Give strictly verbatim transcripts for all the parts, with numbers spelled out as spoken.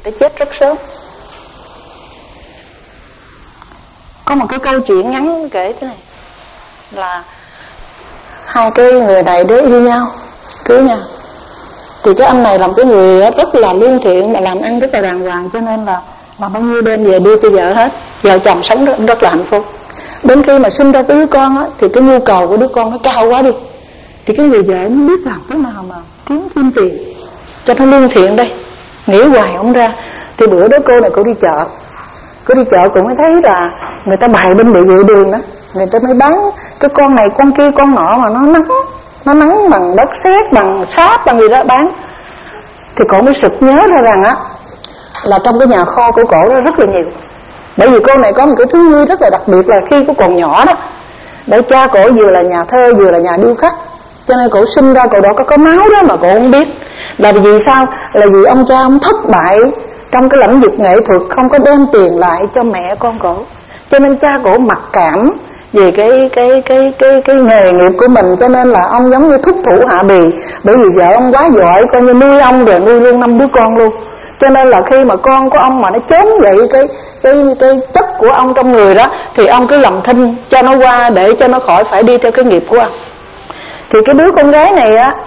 ta chết rất sớm. Có một cái câu chuyện ngắn kể thế này, là hai cái người này đứa yêu nhau, cưới nhau. Thì cái anh này làm cái người rất là lương thiện, mà làm ăn rất là đàng hoàng, cho nên là làm bao nhiêu đêm về đưa cho vợ hết. Vợ chồng sống rất, rất là hạnh phúc. Đến khi mà sinh ra cái đứa con á, thì cái nhu cầu của đứa con nó cao quá đi, thì cái người vợ nó biết làm thế nào mà kiếm thêm tiền cho nó lương thiện đây, nghĩ hoài không ra. Thì bữa đó cô này cô đi chợ, cô đi chợ cũng mới thấy là người ta bày bên địa vệ đường đó, người ta mới bán cái con này con kia con nọ mà nó nắng, nó nắng bằng đất sét, bằng sáp, bằng gì đó bán. Thì cổ mới sực nhớ ra rằng á, là trong cái nhà kho của cổ đó rất là nhiều. Bởi vì cô này có một cái thú vui rất là đặc biệt, là khi cô còn nhỏ đó, bởi cha cổ vừa là nhà thơ vừa là nhà điêu khắc, cho nên cổ sinh ra cổ đó có có máu đó mà cổ không biết. Là vì sao? Là vì ông cha ông thất bại trong cái lĩnh vực nghệ thuật, không có đem tiền lại cho mẹ con cổ, cho nên cha cổ mặc cảm về cái cái cái cái cái nghề nghiệp của mình, cho nên là ông giống như thúc thủ hạ bì. Bởi vì vợ ông quá giỏi, coi như nuôi ông rồi nuôi luôn năm đứa con luôn. Cho nên là khi mà con của ông mà nó chớm dậy cái cái cái chất của ông trong người đó, thì ông cứ làm thinh cho nó qua, để cho nó khỏi phải đi theo cái nghiệp của ông. Thì cái đứa con gái này á,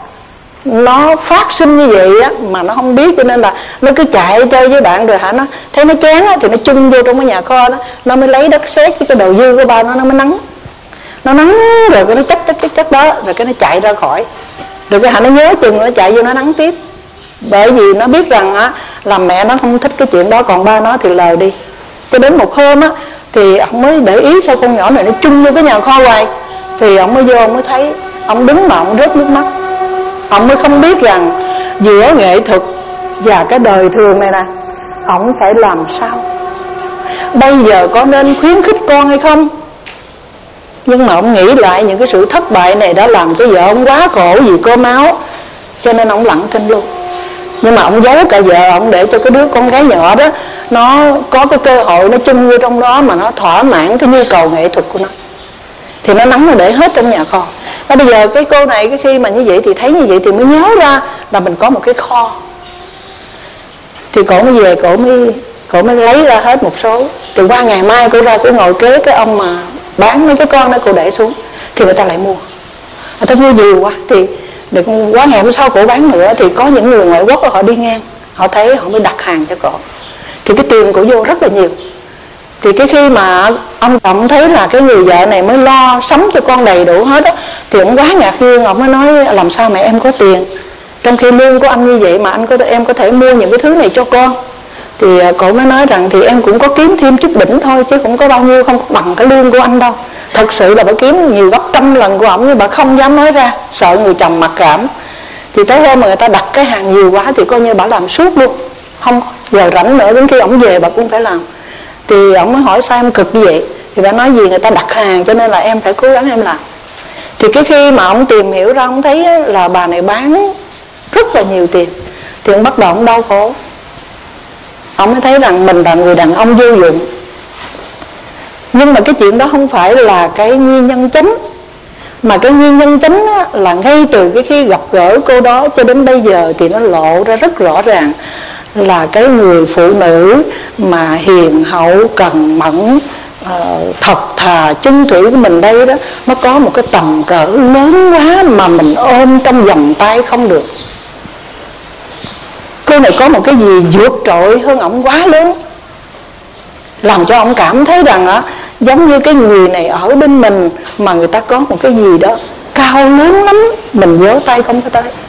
nó phát sinh như vậy á mà nó không biết, cho nên là nó cứ chạy chơi với bạn, rồi hả, nó thấy nó chán á thì nó chung vô trong cái nhà kho đó, nó mới lấy đất sét với cái đồ dư của ba nó, nó mới nắng, nó nắng rồi cái nó chất chất chất chất đó, rồi cái nó chạy ra khỏi, rồi cái hả nó nhớ chừng nó chạy vô nó nắng tiếp. Bởi vì nó biết rằng á là mẹ nó không thích cái chuyện đó, còn ba nó thì lờ đi. Cho đến một hôm á thì ông mới để ý sao con nhỏ này nó chung vô cái nhà kho hoài. Thì ông mới vô, ông mới thấy, ông đứng mà ông rớt nước mắt. Ông mới không biết rằng giữa nghệ thuật và cái đời thường này nè, ông phải làm sao, bây giờ có nên khuyến khích con hay không. Nhưng mà ông nghĩ lại những cái sự thất bại này đã làm cho vợ ông quá khổ vì có máu, cho nên ông lặng thinh luôn. Nhưng mà ông giấu cả vợ ông, để cho cái đứa con gái nhỏ đó nó có cái cơ hội nó chung vô trong đó, mà nó thỏa mãn cái nhu cầu nghệ thuật của nó. Thì nó nắm nó để hết trong nhà kho. Và bây giờ cái cô này cái khi mà như vậy thì thấy như vậy thì mới nhớ ra là mình có một cái kho. Thì cổ mới về, cổ mới cổ mới lấy ra hết một số. Thì qua ngày mai cô ra cô ngồi kế cái ông mà bán mấy cái con đó, cô để xuống thì người ta lại mua. Người ta mua nhiều quá thì được, quá ngày hôm sau cổ bán nữa, thì có những người ngoại quốc họ đi ngang, họ thấy họ mới đặt hàng cho cổ. Thì cái tiền cổ vô rất là nhiều. Thì cái khi mà ông chồng thấy là cái người vợ này mới lo sắm cho con đầy đủ hết á, thì ông quá ngạc nhiên. Ông mới nói làm sao mẹ em có tiền, trong khi lương của anh như vậy mà anh có em có thể mua những cái thứ này cho con. Thì cổ mới nói rằng thì em cũng có kiếm thêm chút đỉnh thôi, chứ cũng có bao nhiêu, không bằng cái lương của anh đâu. Thật sự là bà kiếm nhiều gấp trăm lần của ổng, nhưng bà không dám nói ra, sợ người chồng mặc cảm. Thì tới hôm mà người ta đặt cái hàng nhiều quá thì coi như bà làm suốt luôn, không giờ rảnh nữa, đến khi ổng về bà cũng phải làm. Thì ổng mới hỏi sao em cực như vậy. Thì bà nói gì người ta đặt hàng cho nên là em phải cố gắng em làm. Thì cái khi mà ổng tìm hiểu ra, ổng thấy là bà này bán rất là nhiều tiền, thì ổng bắt đầu ổng đau khổ. Ổng mới thấy rằng mình là người đàn ông vô dụng. Nhưng mà cái chuyện đó không phải là cái nguyên nhân chính, mà cái nguyên nhân chính á, là ngay từ cái khi gặp gỡ cô đó cho đến bây giờ thì nó lộ ra rất rõ ràng là cái người phụ nữ mà hiền hậu, cần mẫn, uh, thật thà, chung thủy của mình đây đó, nó có một cái tầm cỡ lớn quá mà mình ôm trong vòng tay không được. Cô này có một cái gì vượt trội hơn ổng quá lớn, làm cho ổng cảm thấy rằng á, giống như cái người này ở bên mình mà người ta có một cái gì đó cao lớn lắm, mình giơ tay không có tới.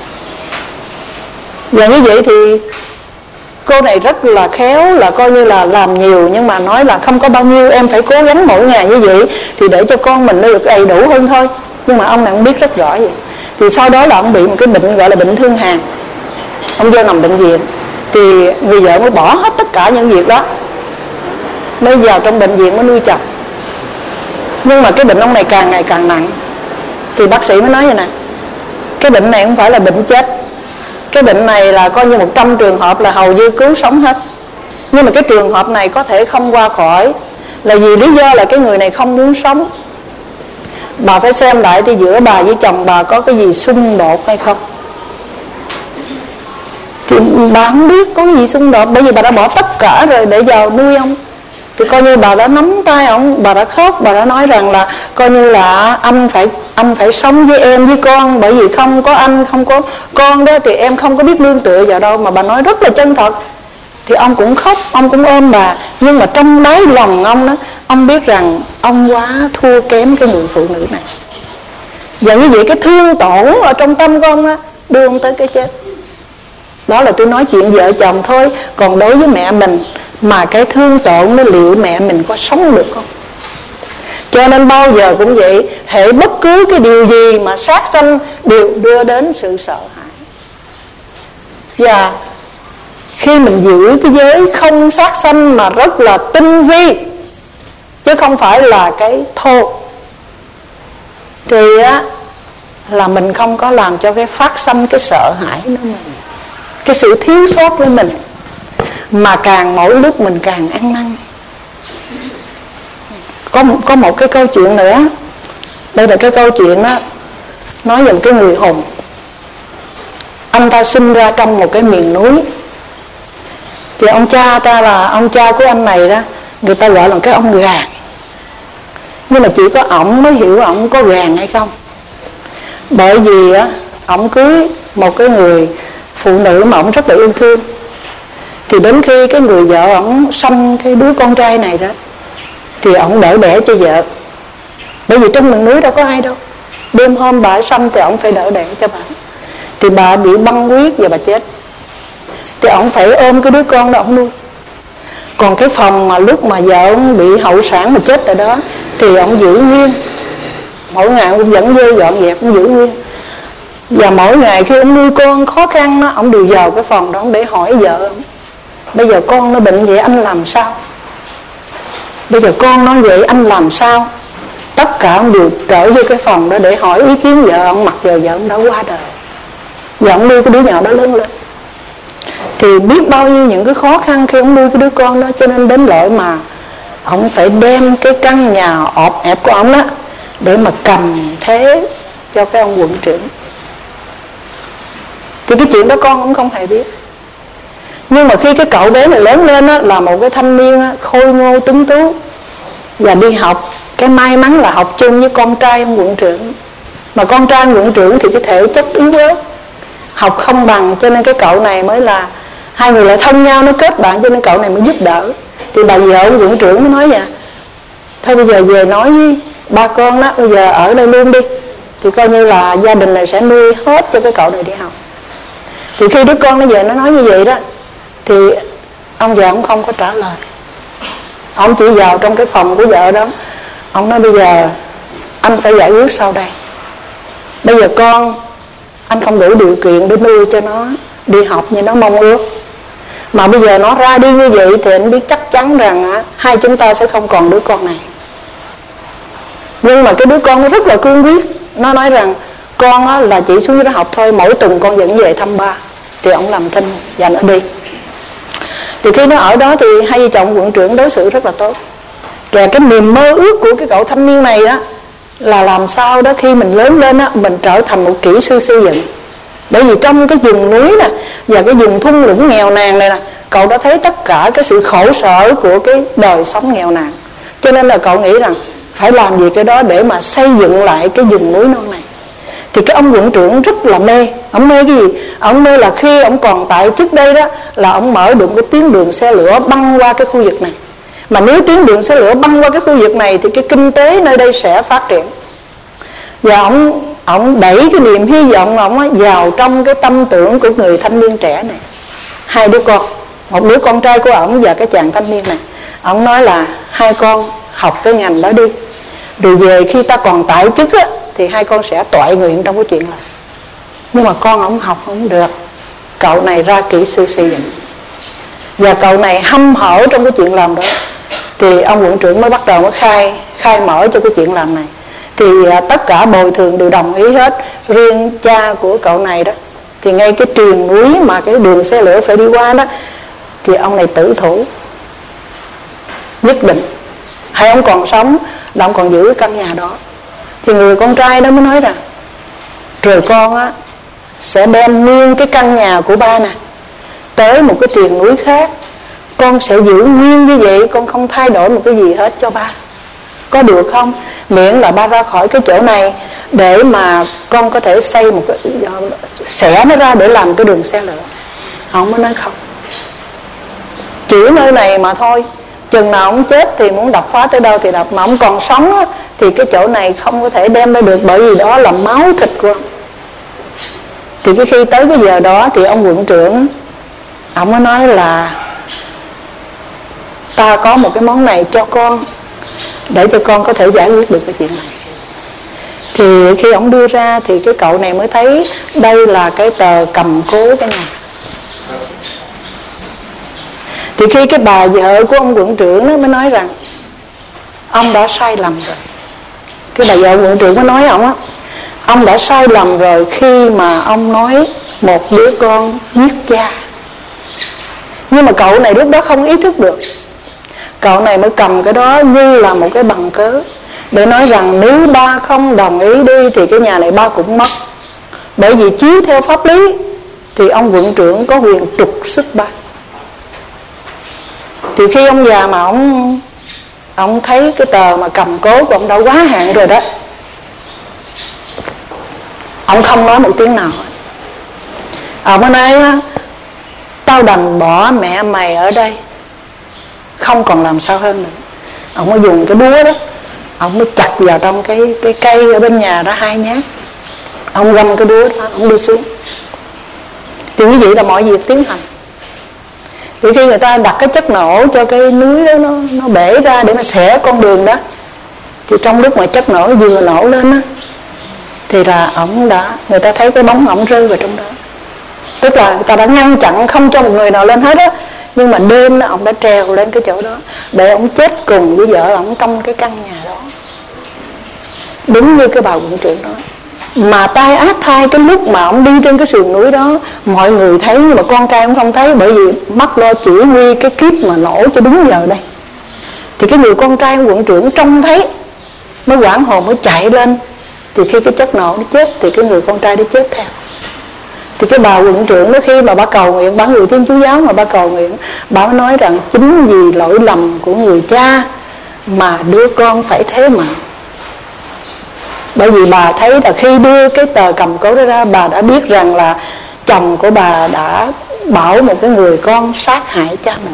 Và như vậy thì cô này rất là khéo, là coi như là làm nhiều, nhưng mà nói là không có bao nhiêu, em phải cố gắng mỗi ngày như vậy thì để cho con mình nó được đầy đủ hơn thôi. Nhưng mà ông này ông biết rất rõ vậy. Thì sau đó là ông bị một cái bệnh gọi là bệnh thương hàn, ông vô nằm bệnh viện. Thì người vợ mới bỏ hết tất cả những việc đó, mới vào trong bệnh viện mới nuôi chồng. Nhưng mà cái bệnh ông này càng ngày càng nặng. Thì bác sĩ mới nói vậy nè, cái bệnh này không phải là bệnh chết, cái bệnh này là coi như một trăm trường hợp là hầu như cứu sống hết. Nhưng mà cái trường hợp này có thể không qua khỏi, là vì lý do là cái người này không muốn sống. Bà phải xem lại thì giữa bà với chồng bà có cái gì xung đột hay không. Thì bà không biết có gì xung đột, bởi vì bà đã bỏ tất cả rồi để vào nuôi ông. Thì coi như bà đã nắm tay ông, bà đã khóc, bà đã nói rằng là coi như là anh phải anh phải sống với em với con, bởi vì không có anh, không có con đó thì em không có biết nương tựa vào đâu. Mà bà nói rất là chân thật. Thì ông cũng khóc, ông cũng ôm bà, nhưng mà trong đáy lòng ông đó, ông biết rằng ông quá thua kém cái người phụ nữ này. Và như vậy cái thương tổn ở trong tâm của ông á, đưa ông tới cái chết. Đó là tôi nói chuyện vợ chồng thôi. Còn đối với mẹ mình, mà cái thương tổn nó liệu mẹ mình có sống được không? Cho nên bao giờ cũng vậy, hễ bất cứ cái điều gì mà sát sanh đều đưa đến sự sợ hãi. Và khi mình giữ cái giới không sát sanh mà rất là tinh vi, chứ không phải là cái thô, thì á là mình không có làm cho cái phát sanh cái sợ hãi nữa mình, cái sự thiếu sót với mình. Mà càng mỗi lúc mình càng ăn năn. Có, có một cái câu chuyện nữa. Đây là cái câu chuyện đó, nói về một cái người hùng. Anh ta sinh ra trong một cái miền núi. Thì ông cha ta là ông cha của anh này đó, người ta gọi là cái ông gàn. Nhưng mà chỉ có ổng mới hiểu ổng có gàn hay không. Bởi vì á, ổng cưới một cái người phụ nữ mà ổng rất là yêu thương. Thì đến khi cái người vợ ổng sanh cái đứa con trai này đó, thì ổng đỡ đẻ cho vợ. Bởi vì trong miền núi đâu có ai đâu. Đêm hôm bà sanh thì ổng phải đỡ đẻ cho bà. Thì bà bị băng huyết và bà chết. Thì ổng phải ôm cái đứa con đó ổng nuôi. Còn cái phòng mà lúc mà vợ ổng bị hậu sản mà chết ở đó, thì ổng giữ nguyên. Mỗi ngày ổng vẫn vô dọn dẹp, ổng giữ nguyên. Và mỗi ngày khi ổng nuôi con khó khăn đó, ổng đều vào cái phòng đó để hỏi vợ ổng: bây giờ con nó bệnh vậy anh làm sao? Bây giờ con nó vậy anh làm sao? Tất cả ông đều trở vô cái phòng đó để hỏi ý kiến vợ ông, mặc dù vợ ông đã qua đời. Và ông nuôi cái đứa nhỏ đó lớn lên. Thì biết bao nhiêu những cái khó khăn khi ông nuôi cái đứa con đó. Cho nên đến lỗi mà ông phải đem cái căn nhà ọp ẹp của ông đó để mà cầm thế cho cái ông quận trưởng. Thì cái chuyện đó con cũng không hề biết. Nhưng mà khi cái cậu bé này lớn lên á, là một cái thanh niên á, khôi ngô tuấn tú và đi học. Cái may mắn là học chung với con trai ông quận trưởng. Mà con trai ông quận trưởng thì cái thể chất yếu ớt, học không bằng, cho nên cái cậu này mới là hai người lại thân nhau, nó kết bạn, cho nên cậu này mới giúp đỡ. Thì bà vợ ông quận trưởng mới nói vậy: thôi bây giờ về nói với ba con đó, bây giờ ở đây luôn đi. Thì coi như là gia đình này sẽ nuôi hết cho cái cậu này đi học. Thì khi đứa con nó về nó nói như vậy đó, thì ông già ông không có trả lời. Ông chỉ vào trong cái phòng của vợ đó, ông nói: bây giờ anh phải giải quyết sau đây. Bây giờ con anh không đủ điều kiện để nuôi cho nó đi học như nó mong ước. Mà bây giờ nó ra đi như vậy thì anh biết chắc chắn rằng á, hai chúng ta sẽ không còn đứa con này. Nhưng mà cái đứa con nó rất là cương quyết. Nó nói rằng con á, là chỉ xuống đó học thôi, mỗi tuần con vẫn về thăm ba. Thì ông làm thinh và nó đi. Thì khi nó ở đó thì hai vợ chồng quận trưởng đối xử rất là tốt. Và cái niềm mơ ước của cái cậu thanh niên này đó là làm sao đó khi mình lớn lên á, mình trở thành một kỹ sư xây dựng. Bởi vì trong cái vùng núi nè và cái vùng thung lũng nghèo nàn này nè, cậu đã thấy tất cả cái sự khổ sở của cái đời sống nghèo nàn. Cho nên là cậu nghĩ rằng phải làm gì cái đó để mà xây dựng lại cái vùng núi non này. Thì cái ông quận trưởng rất là mê. Ông mê cái gì? Ông mê là khi ông còn tại chức đây đó, là ông mở được cái tuyến đường xe lửa băng qua cái khu vực này. Mà nếu tuyến đường xe lửa băng qua cái khu vực này thì cái kinh tế nơi đây sẽ phát triển. Và ông ông đẩy cái niềm hy vọng ông vào trong cái tâm tưởng của người thanh niên trẻ này. Hai đứa con, một đứa con trai của ông và cái chàng thanh niên này. Ông nói là hai con học cái ngành đó đi, rồi về khi ta còn tại chức á, thì hai con sẽ toại nguyện trong cái chuyện này. Nhưng mà con ông học không được. Cậu này ra kỹ sư xây dựng, và cậu này hăm hở trong cái chuyện làm đó. Thì ông quận trưởng mới bắt đầu mới khai khai mở cho cái chuyện làm này. Thì à, tất cả bồi thường đều đồng ý hết. Riêng cha của cậu này đó, thì ngay cái triền núi mà cái đường xe lửa phải đi qua đó, thì ông này tử thủ, nhất định hay ông còn sống là ông còn giữ cái căn nhà đó. Thì người con trai đó mới nói rằng: rồi con á sẽ đem nguyên cái căn nhà của ba nè, tới một cái triền núi khác, con sẽ giữ nguyên như vậy, con không thay đổi một cái gì hết cho ba, có được không? Miễn là ba ra khỏi cái chỗ này để mà con có thể xây một cái, xẻ nó ra để làm cái đường xe lửa. Ông mới nói không, chỉ nơi này mà thôi. Chừng nào ông chết thì muốn đập phá tới đâu thì đập, mà ông còn sống á, thì cái chỗ này không có thể đem ra được, bởi vì đó là máu thịt của ông. Thì cái khi tới cái giờ đó thì ông quận trưởng ông mới nói là ta có một cái món này cho con, để cho con có thể giải quyết được cái chuyện này. Thì khi ông đưa ra thì cái cậu này mới thấy đây là cái tờ cầm cố cái này. Thì khi cái bà vợ của ông quận trưởng đó mới nói rằng ông đã sai lầm rồi. Cái bà vợ quận trưởng mới nói ông á, ông đã sai lầm rồi khi mà ông nói một đứa con giết cha. Nhưng mà cậu này lúc đó không ý thức được. Cậu này mới cầm cái đó như là một cái bằng cớ để nói rằng nếu ba không đồng ý đi thì cái nhà này ba cũng mất. Bởi vì chiếu theo pháp lý thì ông quận trưởng có quyền trục xuất ba. Thì khi ông già mà ông ông thấy cái tờ mà cầm cố của ông đã quá hạn rồi đó, ông không nói một tiếng nào. Ông mới nói tao đành bỏ mẹ mày ở đây, không còn làm sao hơn nữa. Ông mới dùng cái búa đó, ông mới chặt vào trong cái cái cây ở bên nhà đó hai nhát. Ông găm cái búa đó, ông đi xuống. Thì như vậy là mọi việc tiến hành. Thì khi người ta đặt cái chất nổ cho cái núi đó nó, nó bể ra để mà xẻ con đường đó, thì trong lúc mà chất nổ vừa nổ lên á, thì là ổng đã, người ta thấy cái bóng ổng rơi vào trong đó. Tức là người ta đã ngăn chặn không cho một người nào lên hết á. Nhưng mà đêm đó ổng đã trèo lên cái chỗ đó để ổng chết cùng với vợ ổng trong cái căn nhà đó. Đúng như cái bà quận trưởng nói. Mà tai ác thai cái lúc mà ổng đi trên cái sườn núi đó, mọi người thấy nhưng mà con trai ổng không thấy, bởi vì mắt lo chỉ huy cái kiếp mà nổ cho đúng giờ đây. Thì cái người con trai quận trưởng trông thấy mới hoảng hồn mới chạy lên. Thì khi cái chất nổ nó chết thì cái người con trai nó chết theo. Thì cái bà quận trưởng đó khi mà bà cầu nguyện, bà người Thiên Chúa giáo mà bà cầu nguyện, bà nói rằng chính vì lỗi lầm của người cha mà đứa con phải thế mà. Bởi vì bà thấy là khi đưa cái tờ cầm cố đó ra, bà đã biết rằng là chồng của bà đã bảo một cái người con sát hại cha mình.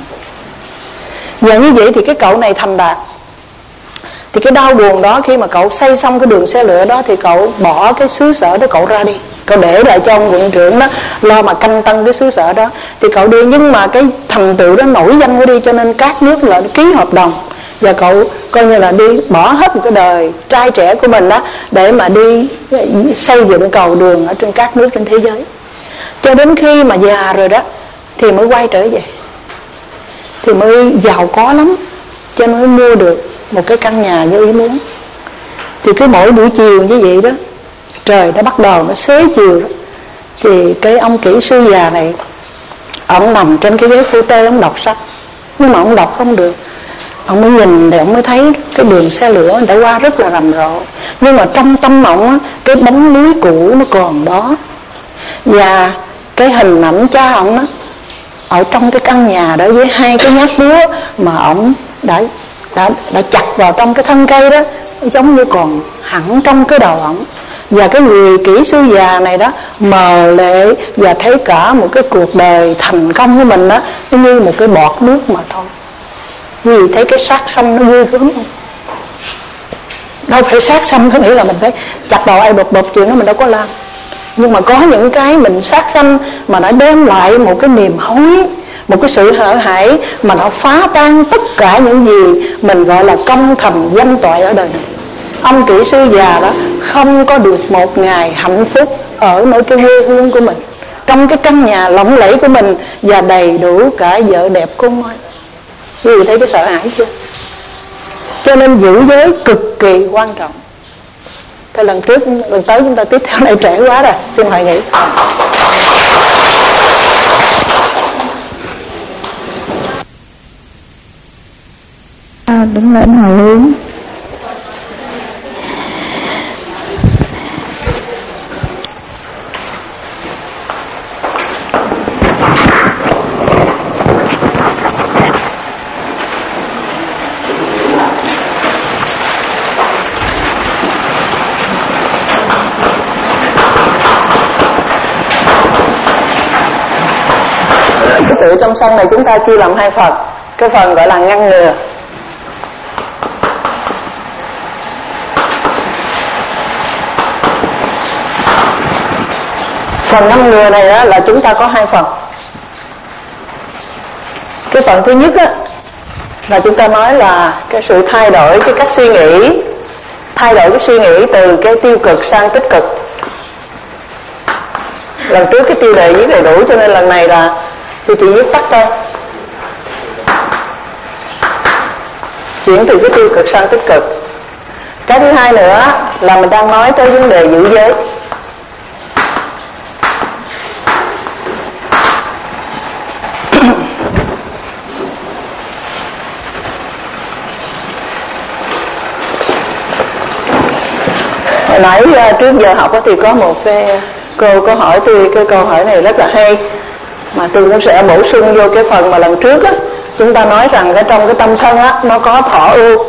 Và như vậy thì cái cậu này thành đạt. Thì cái đau buồn đó, khi mà cậu xây xong cái đường xe lửa đó, thì cậu bỏ cái xứ sở đó cậu ra đi, cậu để lại cho ông quận trưởng đó lo mà canh tân cái xứ sở đó. Thì cậu đi, nhưng mà cái thành tựu đó nổi danh của đi, cho nên các nước là ký hợp đồng. Và cậu coi như là đi bỏ hết một cái đời trai trẻ của mình đó để mà đi xây dựng cầu đường ở trên các nước trên thế giới. Cho đến khi mà già rồi đó thì mới quay trở về, thì mới giàu có lắm, cho nên mới mua được một cái căn nhà như ý muốn. Thì cứ mỗi buổi chiều như vậy đó, trời nó bắt đầu nó xế chiều đó, thì cái ông kỹ sư già này, ông nằm trên cái ghế phu tê, ông đọc sách. Nhưng mà ông đọc không được. Ông mới nhìn thì ông mới thấy cái đường xe lửa người ta qua rất là rầm rộ, nhưng mà trong tâm ông á, cái bóng núi cũ nó còn đó. Và cái hình ảnh cha ông á ở trong cái căn nhà đó với hai cái nhát búa mà ông đã đã đã chặt vào trong cái thân cây đó, giống như còn hẳn trong cái đầu ổng. Và cái người kỹ sư già này đó mờ lệ và thấy cả một cái cuộc đời thành công của mình đó nó như một cái bọt nước mà thôi. Vì thấy cái xác sông nó ghê gớm không? Đâu phải xác sông có nghĩa là mình phải chặt đầu ai bột bột, chuyện đó mình đâu có làm. Nhưng mà có những cái mình sát sanh mà nó đem lại một cái niềm hối, một cái sự hsợ hãi mà nó phá tan tất cả những gì mình gọi là công thầm danh toại ở đời này. Ông kỹ sư già đó không có được một ngày hạnh phúc ở nơi cái quê hương của mình, trong cái căn nhà lộng lẫy của mình và đầy đủ cả vợ đẹp cung ơi. Quý vị thấy cái sợ hãi chưa? Cho nên giữ giới cực kỳ quan trọng. Cái lần trước, lần tới chúng ta tiếp theo này trễ quá rồi. Xin hoài nghỉ. À, đứng lên hồi hướng. tâm sân này chúng ta chia làm hai phần. Cái phần gọi là ngăn ngừa. Phần ngăn ngừa này đó là chúng ta có hai phần. Cái phần thứ nhất á, là chúng ta nói là cái sự thay đổi cái cách suy nghĩ, thay đổi cái suy nghĩ từ cái tiêu cực sang tích cực. Lần trước cái tiêu đề viết đầy đủ, cho nên lần này là tôi chỉ viết tắt thôi. Chuyển từ cái tiêu cực sang tích cực. Cái thứ hai nữa là mình đang nói tới vấn đề giữ giới. Hồi nãy trước giờ học thì có một cái cô có hỏi tôi cái câu hỏi này rất là hay, mà tôi cũng sẽ bổ sung vô cái phần mà lần trước á, chúng ta nói rằng cái trong cái tâm sân á nó có thọ ưu,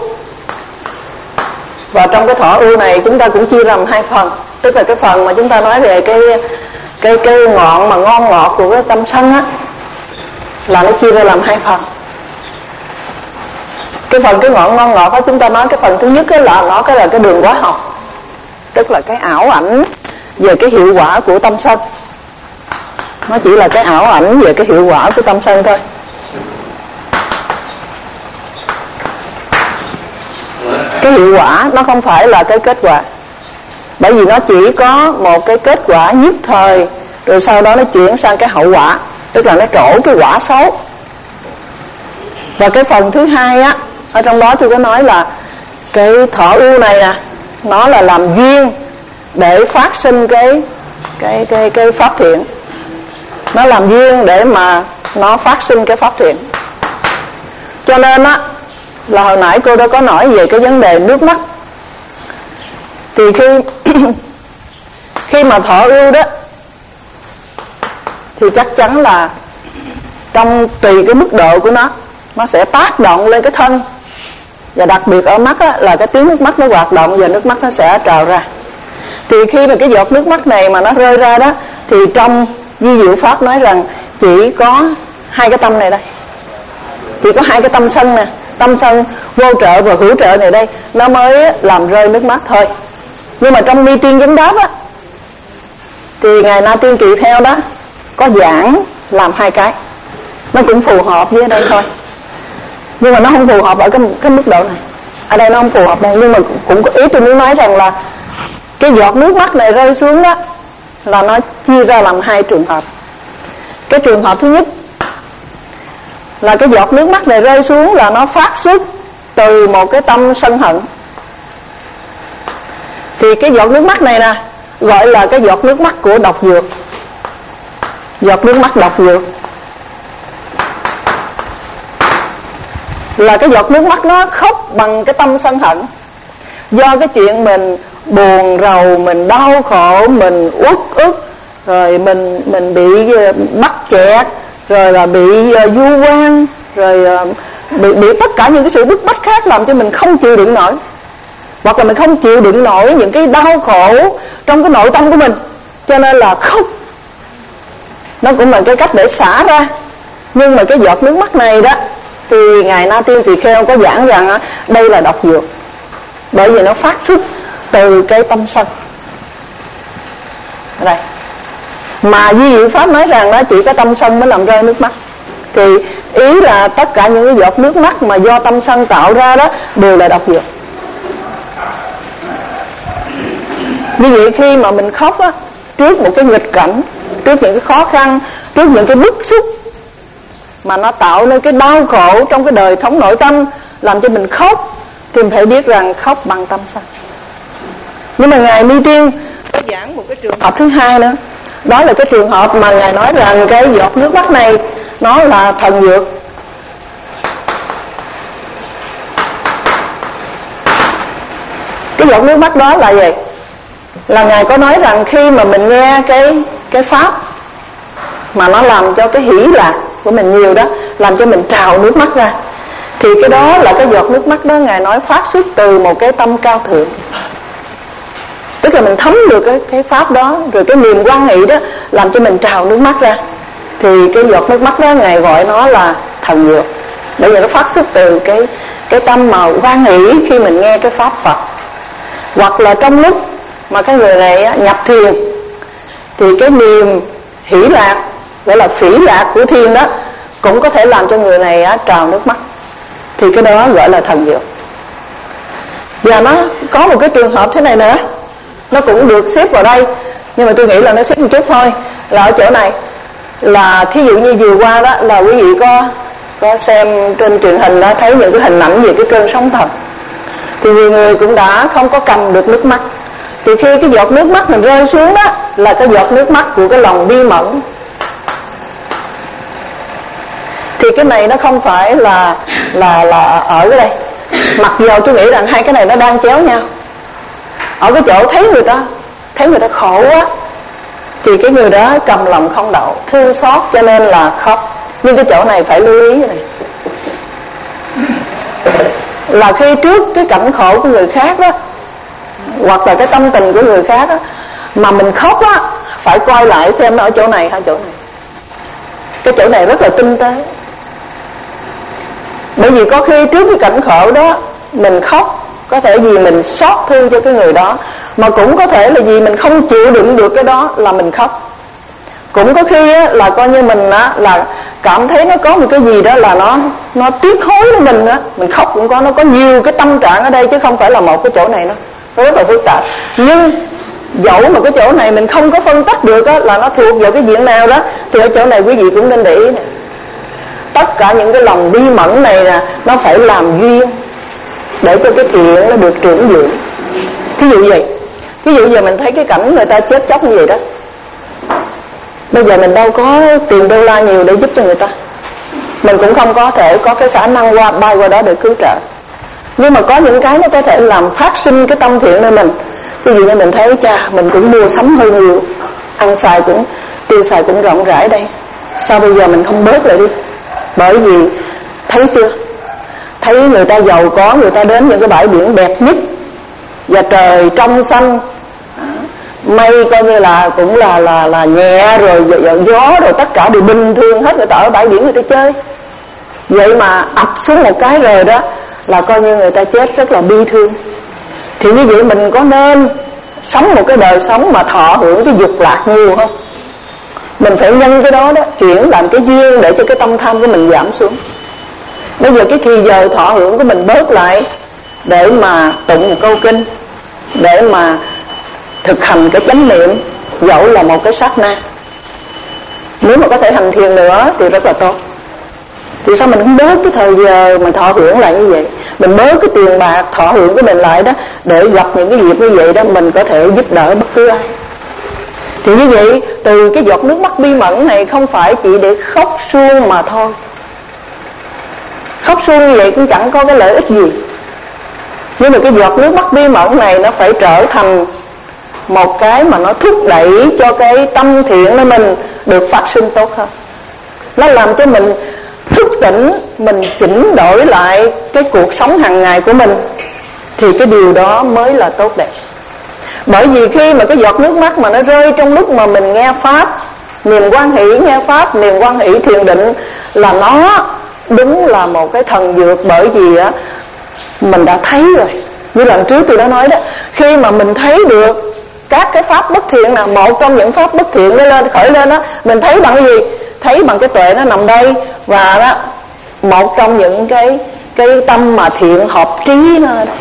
và trong cái thọ ưu này chúng ta cũng chia làm hai phần. Tức là cái phần mà chúng ta nói về cái cái cái ngọn mà ngon ngọt của cái tâm sân á, là nó chia ra làm hai phần. Cái phần cái ngọn ngon ngọt đó chúng ta nói cái phần thứ nhất là nó cái là cái đường hóa học, tức là cái ảo ảnh về cái hiệu quả của tâm sân. Nó chỉ là cái ảo ảnh về cái hiệu quả của tâm sân thôi. Cái hiệu quả nó không phải là cái kết quả, bởi vì nó chỉ có một cái kết quả nhất thời, rồi sau đó nó chuyển sang cái hậu quả, tức là nó trổ cái quả xấu. Và cái phần thứ hai á, ở trong đó tôi có nói là cái thọ ưu này nè, nó là làm duyên để phát sinh cái cái cái cái pháp thiện. Nó làm duyên để mà nó phát sinh cái pháp thiện. Cho nên á, là hồi nãy cô đã có nói về cái vấn đề nước mắt. Thì khi khi mà thọ ưu đó, thì chắc chắn là trong tùy cái mức độ của nó, nó sẽ tác động lên cái thân. Và đặc biệt ở mắt á, là cái tiếng nước mắt nó hoạt động và nước mắt nó sẽ trào ra. Thì khi mà cái giọt nước mắt này mà nó rơi ra đó, thì trong Di Diệu Pháp nói rằng chỉ có hai cái tâm này đây, chỉ có hai cái tâm sân nè, tâm sân vô trợ và hữu trợ này đây, nó mới làm rơi nước mắt thôi. Nhưng mà trong Mi Tiên Vấn Đáp á, thì Ngài Na Tiên Kỳ Theo đó có giảng làm hai cái, nó cũng phù hợp với đây thôi, nhưng mà nó không phù hợp ở cái, cái mức độ này. Ở đây nó không phù hợp này, nhưng mà cũng có ý tôi muốn nói rằng là cái giọt nước mắt này rơi xuống đó là nó chia ra làm hai trường hợp. Cái trường hợp thứ nhất là cái giọt nước mắt này rơi xuống là nó phát xuất từ một cái tâm sân hận. Thì cái giọt nước mắt này nè gọi là cái giọt nước mắt của độc dược. Giọt nước mắt độc dược là cái giọt nước mắt nó khóc bằng cái tâm sân hận. Do cái chuyện mình buồn rầu, mình đau khổ, mình uất ức, rồi mình mình bị mắc kẹt, rồi là bị uh, du quan, rồi uh, bị, bị tất cả những cái sự bức bách khác làm cho mình không chịu đựng nổi, hoặc là mình không chịu đựng nổi những cái đau khổ trong cái nội tâm của mình, cho nên là khóc. Nó cũng là cái cách để xả ra. Nhưng mà cái giọt nước mắt này đó, thì Ngài Na Tiên Tỳ Kheo có giảng rằng á, đây là độc dược, bởi vì nó phát xuất từ cái tâm sân. Ở đây mà Di Diệu Pháp nói rằng nó chỉ có tâm sân mới làm rơi nước mắt. Thì ý là tất cả những cái giọt nước mắt mà do tâm sân tạo ra đó đều là độc dược. Như vậy khi mà mình khóc á, trước một cái nghịch cảnh, trước những cái khó khăn, trước những cái bức xúc mà nó tạo nên cái đau khổ trong cái đời thống nội tâm, làm cho mình khóc, thì mình phải biết rằng khóc bằng tâm sân. Nhưng mà Ngài Mi Tiên có giảng một cái trường hợp thứ hai nữa. Đó là cái trường hợp mà Ngài nói rằng cái giọt nước mắt này nó là thần dược. Cái giọt nước mắt đó là gì? Là Ngài có nói rằng khi mà mình nghe cái cái pháp mà nó làm cho cái hỷ lạc của mình nhiều đó, làm cho mình trào nước mắt ra, thì cái đó là cái giọt nước mắt đó Ngài nói phát xuất từ một cái tâm cao thượng. Tức là mình thấm được cái, cái pháp đó, rồi cái niềm quan nghị đó làm cho mình trào nước mắt ra. thì cái giọt nước mắt đó Ngài gọi nó là thần dược. Bây giờ nó phát xuất từ cái cái tâm mà hoan hỷ khi mình nghe cái pháp Phật, hoặc là trong lúc mà cái người này nhập thiền thì cái niềm hỷ lạc, gọi là phỉ lạc của thiền đó, cũng có thể làm cho người này trào nước mắt. Thì cái đó gọi là thần dược. Và nó có một cái trường hợp thế này nữa, nó cũng được xếp vào đây, nhưng mà tôi nghĩ là nó xếp một chút thôi. Là ở chỗ này, là thí dụ như vừa qua đó là quý vị có có xem trên truyền hình đó, thấy những cái hình ảnh về cái cơn sóng thần. Thì nhiều người cũng đã không có cầm được nước mắt. Thì khi cái giọt nước mắt mình rơi xuống đó là cái giọt nước mắt của cái lòng bi mẫn. Thì cái này nó không phải là là là ở cái đây. Mặc dù tôi nghĩ rằng hai cái này nó đang chéo nhau. Ở cái chỗ thấy người ta thấy người ta khổ quá thì cái người đó cầm lòng không đậu, thương xót cho nên là khóc. Nhưng cái chỗ này phải lưu ý này, là khi trước cái cảnh khổ của người khác đó, hoặc là cái tâm tình của người khác đó, mà mình khóc á, phải quay lại xem nó ở chỗ này hay chỗ này. Cái chỗ này rất là tinh tế. Bởi vì có khi trước cái cảnh khổ đó mình khóc, có thể vì mình xót thương cho cái người đó, mà cũng có thể là vì mình không chịu đựng được cái đó là mình khóc. Cũng có khi á, là coi như mình á, là cảm thấy nó có một cái gì đó là nó nó tiếc hối với mình á, mình khóc cũng có. Nó có nhiều cái tâm trạng ở đây chứ không phải là một cái chỗ này, nó rất là phức tạp. Nhưng dẫu mà cái chỗ này mình không có phân tách được á, là nó thuộc vào cái diện nào đó, thì ở chỗ này quý vị cũng nên để ý nè. Tất cả những cái lòng bi mẫn này nè, nó phải làm duyên để cho cái thiện nó được trưởng dưỡng. Thí dụ gì? Ví dụ giờ mình thấy cái cảnh người ta chết chóc như vậy đó, bây giờ mình đâu có tiền đô la nhiều để giúp cho người ta, mình cũng không có thể có cái khả năng qua bay qua đó để cứu trợ. Nhưng mà có những cái nó có thể làm phát sinh cái tâm thiện nơi mình. Ví dụ như mình thấy cha mình cũng mua sắm hơi nhiều, ăn xài cũng tiêu xài cũng rộng rãi đây, sao bây giờ mình không bớt lại đi? Bởi vì thấy chưa, thấy người ta giàu có, người ta đến những cái bãi biển đẹp nhất và trời trong xanh, mây coi như là cũng là là là nhẹ, rồi gió rồi tất cả đều bình thường hết, người ta ở bãi biển người ta chơi. Vậy mà ập xuống một cái rồi đó là coi như người ta chết rất là bi thương. Thì như vậy mình có nên sống một cái đời sống mà thọ hưởng cái dục lạc nhiều không? Mình phải nhân cái đó đó chuyển làm cái duyên để cho cái tâm tham của mình giảm xuống. Bây giờ cái thì giờ thọ hưởng của mình bớt lại để mà tụng một câu kinh, để mà thực hành cái chánh niệm, dẫu là một cái sát na. Nếu mà có thể hành thiền nữa thì rất là tốt. Thì sao mình không bớt cái thời giờ mình thọ hưởng lại như vậy? Mình bớt cái tiền bạc thọ hưởng của mình lại đó, để gặp những cái dịp như vậy đó mình có thể giúp đỡ bất cứ ai. Thì như vậy từ cái giọt nước mắt bi mẫn này không phải chỉ để khóc suông mà thôi. Khóc suông như vậy cũng chẳng có cái lợi ích gì. Nhưng mà cái giọt nước mắt bi mẫn này nó phải trở thành một cái mà nó thúc đẩy cho cái tâm thiện của mình được phát sinh tốt hơn. Nó làm cho mình thức tỉnh, mình chỉnh đổi lại cái cuộc sống hàng ngày của mình. Thì cái điều đó mới là tốt đẹp. Bởi vì khi mà cái giọt nước mắt mà nó rơi trong lúc mà mình nghe Pháp, niềm hoan hỷ nghe Pháp, niềm hoan hỷ thiền định, là nó đúng là một cái thần dược. Bởi vì á mình đã thấy rồi. Như lần trước tôi đã nói đó, khi mà mình thấy được các cái pháp bất thiện nào, một trong những pháp bất thiện nó lên khởi lên đó, mình thấy bằng cái gì? Thấy bằng cái tuệ nó nằm đây. Và đó, một trong những cái cái tâm mà thiện hợp trí nó đó.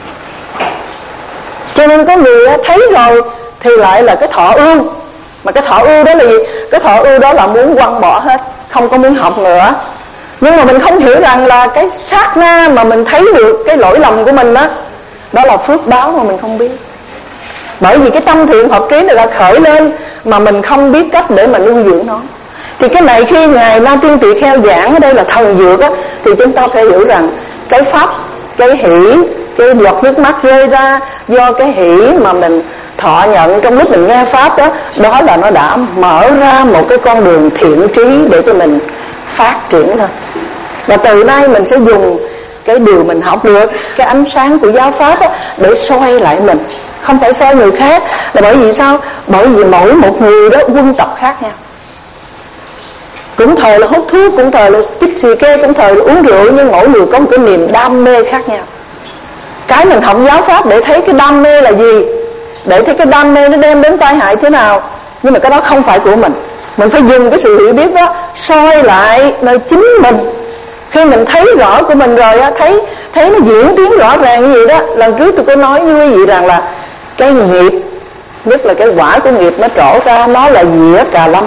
Cho nên có người thấy rồi thì lại là cái thọ ưu. Mà cái thọ ưu đó là gì? Cái thọ ưu đó là muốn quăng bỏ hết, không có muốn học nữa. Nhưng mà mình không hiểu rằng là cái sát na mà mình thấy được cái lỗi lầm của mình đó, đó là phước báo mà mình không biết. Bởi vì cái tâm thiện hợp trí này là khởi lên mà mình không biết cách để mà nuôi dưỡng nó. Thì cái này khi Ngài La Tiên Tỳ Kheo giảng ở đây là thần dược á, thì chúng ta phải hiểu rằng cái pháp, cái hỷ, cái giọt nước mắt rơi ra do cái hỷ mà mình thọ nhận trong lúc mình nghe pháp đó, đó là nó đã mở ra một cái con đường thiện trí để cho mình phát triển lên. Và từ nay mình sẽ dùng cái điều mình học được, cái ánh sáng của giáo pháp đó, để soi lại mình, không phải soi người khác. Là bởi vì sao? Bởi vì mỗi một người đó quân tập khác nhau. cũng thời là hút thuốc, cũng thời là chích xì ke, cũng thời là uống rượu, nhưng mỗi người có một cái niềm đam mê khác nhau. Cái mình học giáo pháp để thấy cái đam mê là gì, để thấy cái đam mê nó đem đến tai hại thế nào. Nhưng mà cái đó không phải của mình. Mình phải dùng cái sự hiểu biết đó soi lại nơi chính mình. Khi mình thấy rõ của mình rồi á, thấy thấy nó diễn tiến rõ ràng như vậy đó. Lần trước tôi có nói với quý vị rằng là cái nghiệp, nhất là cái quả của nghiệp nó trổ ra, nó là dĩa cà lâm.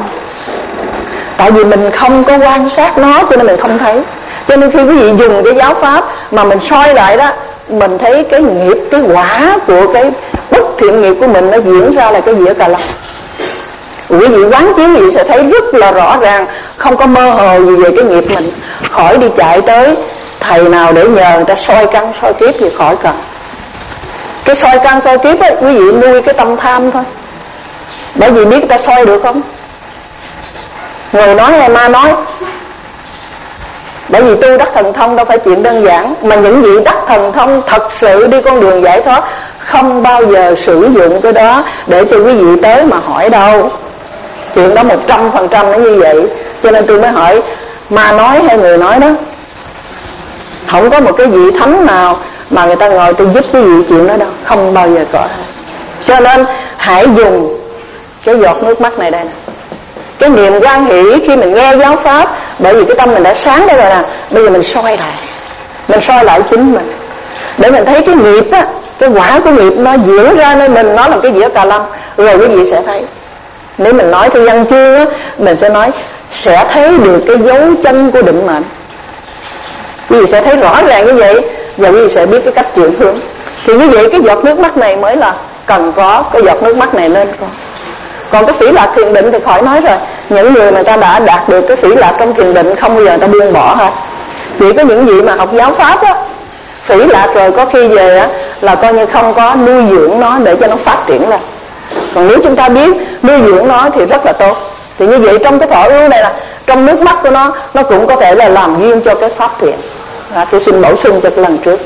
Tại vì mình không có quan sát nó cho nên mình không thấy. Cho nên khi quý vị dùng cái giáo pháp mà mình soi lại đó, mình thấy cái nghiệp, cái quả của cái bất thiện nghiệp của mình nó diễn ra là cái dĩa cà lâm. Quý vị quán chiếu quý vị sẽ thấy rất là rõ ràng, không có mơ hồ gì về cái nghiệp mình. Khỏi đi chạy tới thầy nào để nhờ người ta soi căn soi kiếp thì khỏi cần. Cái soi căn soi kiếp ấy, quý vị nuôi cái tâm tham thôi. Bởi vì biết người ta soi được không? Người nói hay ma nói. Bởi vì tu đắc thần thông đâu phải chuyện đơn giản. Mà những vị đắc thần thông thật sự đi con đường giải thoát không bao giờ sử dụng cái đó để cho quý vị tới mà hỏi đâu. Chuyện đó một trăm phần trăm nó như vậy. Cho nên tôi mới hỏi ma nói hay người nói đó. Không có một cái vị thánh nào mà người ta ngồi tôi giúp quý vị chuyện đó đâu. Không bao giờ có. Cho nên hãy dùng cái giọt nước mắt này đây nè, cái niềm hoan hỷ khi mình nghe giáo pháp. Bởi vì cái tâm mình đã sáng đây rồi nè. Bây giờ mình soi lại, mình soi lại chính mình để mình thấy cái nghiệp á, cái quả của nghiệp nó diễn ra nơi mình, nó là cái dĩa cà lâm. Rồi quý vị sẽ thấy. Nếu mình nói theo văn chương á, mình sẽ nói sẽ thấy được cái dấu chân của định mệnh. Quý vị sẽ thấy rõ ràng như vậy. Và quý vị sẽ biết cái cách chuyển hướng. Thì như vậy cái giọt nước mắt này mới là cần có. Cái giọt nước mắt này nên có. Còn cái phỉ lạc thiền định thì khỏi nói rồi. Những người mà ta đã đạt được cái phỉ lạc trong thiền định không bao giờ ta buông bỏ hết. Chỉ có những vị mà học giáo pháp á, phỉ lạc rồi có khi về á là coi như không có nuôi dưỡng nó để cho nó phát triển lên. Còn nếu chúng ta biết nuôi dưỡng nó thì rất là tốt. Thì như vậy trong cái thọ ưu này là trong nước mắt của nó, nó cũng có thể là làm duyên cho cái pháp thiện. à, Tôi xin bổ sung cho cái lần trước.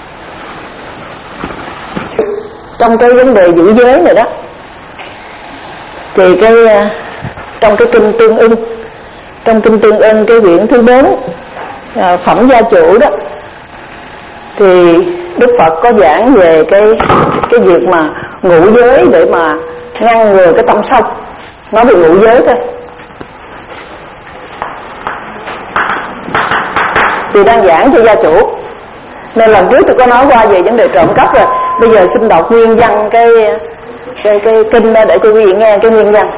Trong cái vấn đề giữ giới này đó, thì cái trong cái kinh Tương Ưng, trong kinh Tương Ưng cái quyển thứ bốn, phẩm gia chủ đó, thì Đức Phật có giảng về cái cái việc mà ngũ giới để mà ngăn ngừa cái tâm sân. Nói về ngũ giới thôi. Thì đang giảng cho gia chủ, nên lần trước tôi có nói qua về vấn đề trộm cắp rồi. Bây giờ xin đọc nguyên văn cái cái cái kinh để cho quý vị nghe cái nguyên văn.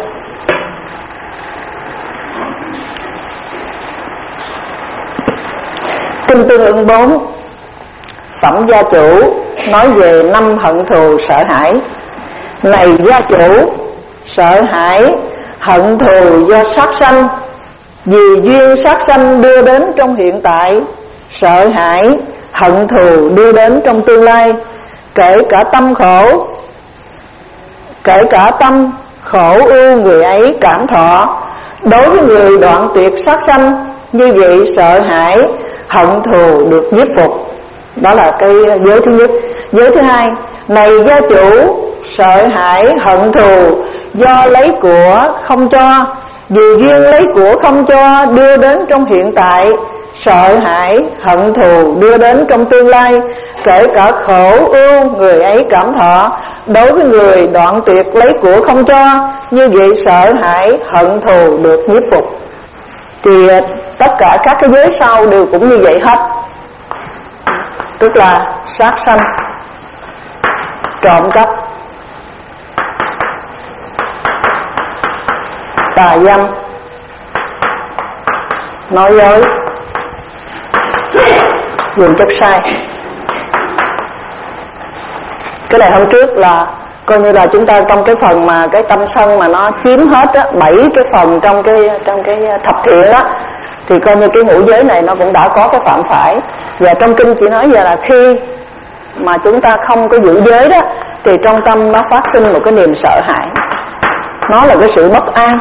Kinh Tương Ưng bốn, phẩm gia chủ, nói về năm hận thù sợ hãi. Này gia chủ, sợ hãi hận thù do sát sanh, vì duyên sát sanh đưa đến trong hiện tại. Sợ hãi hận thù đưa đến trong tương lai. Kể cả tâm khổ, kể cả tâm khổ ưu người ấy cảm thọ. Đối với người đoạn tuyệt sát sanh, như vậy sợ hãi hận thù được nhiếp phục. Đó là cái giới thứ nhất. Giới thứ hai, này gia chủ, sợ hãi hận thù do lấy của không cho, vì duyên lấy của không cho đưa đến trong hiện tại. Sợ hãi hận thù đưa đến trong tương lai. Kể cả khổ ưu người ấy cảm thọ. Đối với người đoạn tuyệt lấy của không cho, như vậy sợ hãi hận thù được nhiếp phục. Thì tất cả các cái giới sau đều cũng như vậy hết. Tức là sát sanh, trộm cắp, tà dâm, nói dối, dùng chất sai. Cái này hôm trước là coi như là chúng ta trong cái phần mà cái tâm sân mà nó chiếm hết á, bảy cái phần trong cái trong cái thập thiện đó, thì coi như cái ngũ giới này nó cũng đã có cái phạm phải. Và trong kinh chỉ nói giờ là khi mà chúng ta không có giữ giới đó, thì trong tâm nó phát sinh một cái niềm sợ hãi. Nó là cái sự bất an,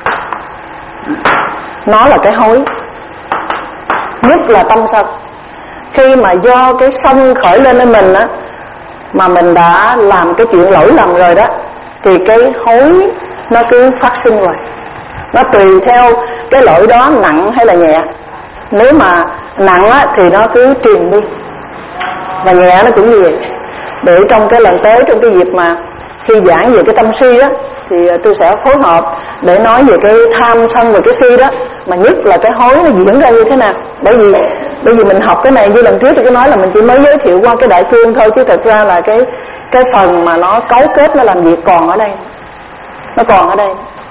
nó là cái hối, nhất là tâm sân. Khi mà do cái sân khởi lên lên mình á, mà mình đã làm cái chuyện lỗi lầm rồi đó, thì cái hối nó cứ phát sinh rồi. Nó tùy theo cái lỗi đó nặng hay là nhẹ. Nếu mà nặng á, thì nó cứ truyền đi, và nhẹ nó cũng như vậy. Để trong cái lần tới, trong cái dịp mà khi giảng về cái tâm si đó, thì tôi sẽ phối hợp để nói về cái tham sân và cái si đó, mà nhất là cái hối nó diễn ra như thế nào. Bởi vì bởi vì mình học cái này như lần trước tôi có nói là mình chỉ mới giới thiệu qua cái đại cương thôi, chứ thật ra là cái cái phần mà nó cấu kết, nó làm việc còn ở đây, nó còn ở đây.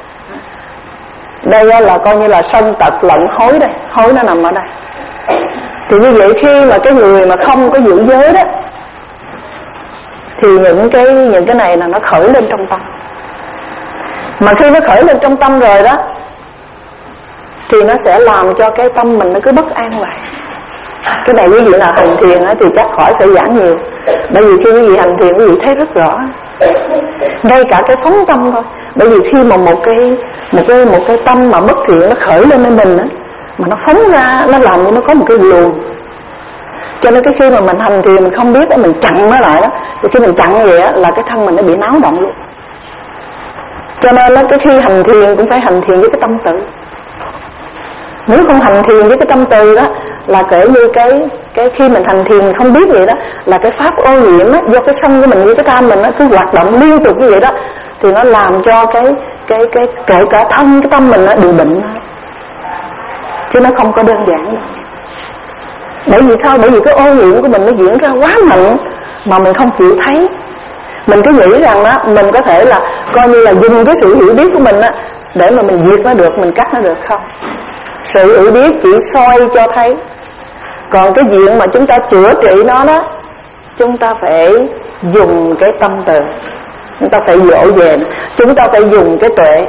Đây là coi như là sân tật lẫn hối đây, hối nó nằm ở đây. Thì như vậy khi mà cái người mà không có giữ giới đó, thì những cái những cái này là nó khởi lên trong tâm. Mà khi nó khởi lên trong tâm rồi đó, thì nó sẽ làm cho cái tâm mình nó cứ bất an vậy. Cái này quý vị nào hành thiền á, thì chắc khỏi phải giảng nhiều. Bởi vì khi quý vị hành thiền, quý vị thấy rất rõ, ngay cả cái phóng tâm thôi. Bởi vì khi mà một cái một cái một cái tâm mà bất thiện nó khởi lên bên mình á, mà nó phóng ra, nó làm cho nó có một cái luồng. Cho nên cái khi mà mình hành thiền mình không biết đó, mình chặn nó lại đó, thì khi mình chặn vậy á, là cái thân mình nó bị náo động luôn. Cho nên đó, cái khi hành thiền cũng phải hành thiền với cái tâm tự. Nếu không hành thiền với cái tâm từ đó, là kể như cái cái khi mình hành thiền không biết vậy đó, là cái pháp ô nhiễm á, do cái sân của mình với cái tham mình nó cứ hoạt động liên tục như vậy đó, thì nó làm cho cái cái cái kể cả thân cái tâm mình nó đều bệnh thôi, chứ nó không có đơn giản đâu. Bởi vì sao? Bởi vì cái ô nhiễm của mình nó diễn ra quá mạnh mà mình không chịu thấy. Mình cứ nghĩ rằng đó, mình có thể là coi như là dùng cái sự hiểu biết của mình á, để mà mình diệt nó được, mình cắt nó được. Không, sự hiểu biết chỉ soi cho thấy. Còn cái chuyện mà chúng ta chữa trị nó đó, chúng ta phải dùng cái tâm từ, chúng ta phải dỗ về, chúng ta phải dùng cái tuệ,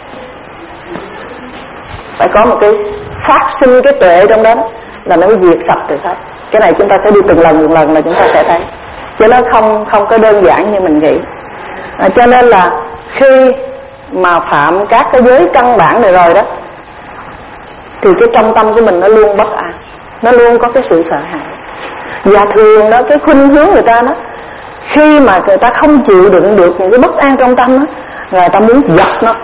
phải có một cái phát sinh cái tuệ trong đó, là nó mới diệt sạch được hết. Cái này chúng ta sẽ đi từng lần từng lần là chúng ta sẽ thấy, chứ nó không không có đơn giản như mình nghĩ. À, cho nên là khi mà phạm các cái giới căn bản này rồi đó, thì cái trong tâm của mình nó luôn bất an, nó luôn có cái sự sợ hãi. Và thường đó, cái khuynh hướng người ta đó, khi mà người ta không chịu đựng được những cái bất an trong tâm đó, người ta muốn dập nó.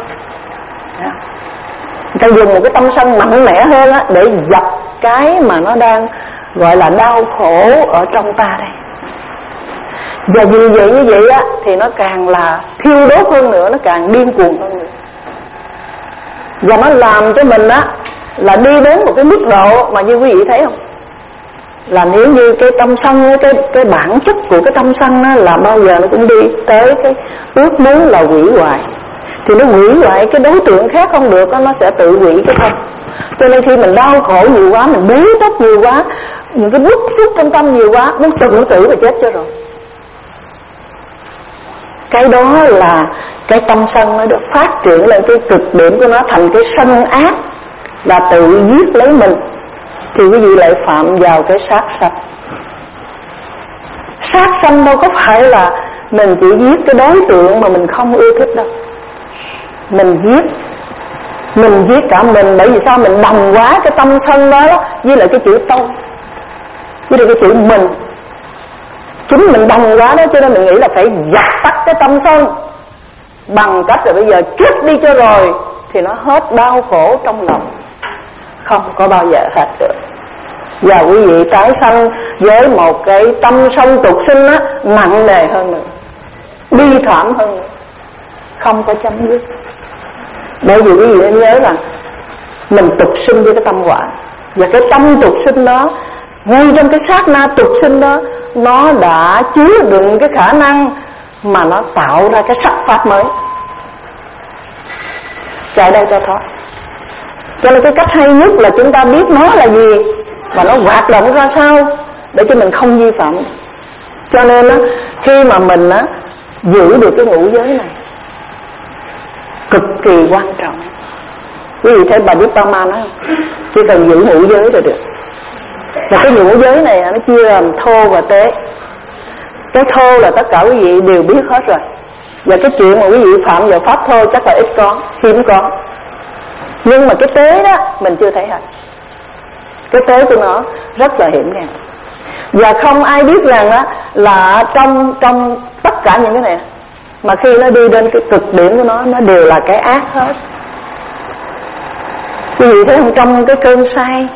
Người ta dùng một cái tâm sân mạnh mẽ hơn á, để dập cái mà nó đang gọi là đau khổ ở trong ta đây. Và vì vậy như vậy á, thì nó càng là thiêu đốt hơn nữa, nó càng điên cuồng hơn nữa. Và nó làm cho mình á, là đi đến một cái mức độ mà như quý vị thấy không, là nếu như cái tâm sân, cái cái bản chất của cái tâm sân đó, là bao giờ nó cũng đi tới cái ước muốn là hủy hoại. Thì nó hủy hoại cái đối tượng khác không được đó, nó sẽ tự hủy cái thân. Cho nên khi mình đau khổ nhiều quá, mình bế tắc nhiều quá, những cái bức xúc trong tâm nhiều quá, nó tự tử và chết cho rồi. Cái đó là cái tâm sân nó được phát triển lên cái cực điểm của nó, thành cái sân ác, là tự giết lấy mình. Thì quý vị lại phạm vào cái sát sanh. Sát sanh đâu có phải là mình chỉ giết cái đối tượng mà mình không ưa thích đâu. Mình giết Mình giết cả mình. Bởi vì sao? Mình đồng quá cái tâm sân đó, đó với lại cái chữ tôi, với lại cái chữ mình. Chính mình đồng quá đó, cho nên mình nghĩ là phải dập tắt cái tâm sân bằng cách là bây giờ chết đi cho rồi, thì nó hết đau khổ trong lòng. Không có bao giờ hết được. Và quý vị tái sanh với một cái tâm sân tục sinh á, nặng nề hơn nữa, bi thảm hơn nữa, không có chấm dứt. Bởi vì quý vị nên nhớ là mình tục sinh với cái tâm quả, và cái tâm tục sinh đó, ngay trong cái sát na tục sinh đó, nó đã chứa đựng cái khả năng mà nó tạo ra cái sắc pháp mới. Chạy đây cho thoát. Cho nên cái cách hay nhất là chúng ta biết nó là gì và nó hoạt động ra sao, để cho mình không vi phạm. Cho nên á, khi mà mình á, giữ được cái ngũ giới này cực kỳ quan trọng. Quý vị thấy bà Biết Ba Ma nói không? Chỉ cần giữ ngũ giới là được. Và cái ngũ giới này nó chia làm thô và tế. Cái thô là tất cả quý vị đều biết hết rồi, và cái chuyện mà quý vị phạm vào pháp thô chắc là ít có, hiếm có. Nhưng mà cái tế đó mình chưa thấy hết. Cái tế của nó rất là hiểm nghèo. Và không ai biết rằng đó, là trong trong tất cả những cái này, mà khi nó đi đến cái cực điểm của nó, nó đều là cái ác hết. Quý vị thấy không, trong cái cơn say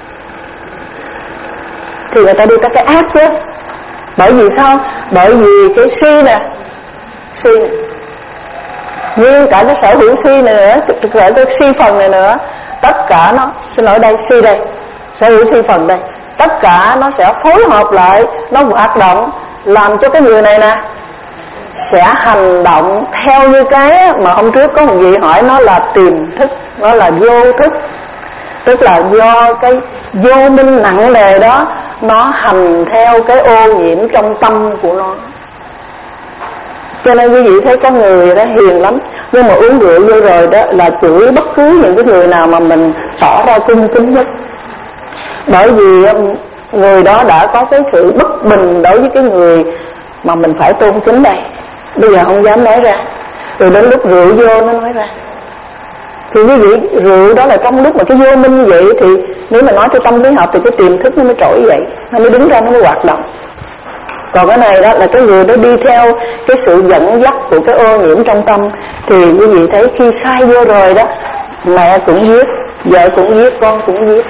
thì người ta đi tới cái ác chứ. Bởi vì sao? Bởi vì cái si nè, si nè, nguyên cả cái sở hữu si này nữa, cái, cái si phần này nữa, tất cả nó, xin lỗi đây, si đây, sở hữu si phần đây, tất cả nó sẽ phối hợp lại, nó hoạt động làm cho cái người này nè sẽ hành động theo như cái mà hôm trước có một vị hỏi, nó là tiềm thức, nó là vô thức, tức là do cái vô minh nặng nề đó nó hành theo cái ô nhiễm trong tâm của nó. Cho nên quý vị thấy có người đó hiền lắm, nhưng mà uống rượu vô rồi đó là chửi bất cứ những cái người nào mà mình tỏ ra cung kính nhất. Bởi vì người đó đã có cái sự bất bình đối với cái người mà mình phải tôn kính đây. Bây giờ không dám nói ra, rồi đến lúc rượu vô nó nói ra. Thì quý vị, rượu đó là trong lúc mà cái vô minh như vậy, thì nếu mà nói theo tâm lý học thì cái tiềm thức nó mới trỗi dậy, nó mới đứng ra, nó mới hoạt động. Còn cái này đó là cái người đó đi theo cái sự dẫn dắt của cái ô nhiễm trong tâm. Thì quý vị thấy khi sai vô rồi đó, mẹ cũng giết, vợ cũng giết, con cũng giết,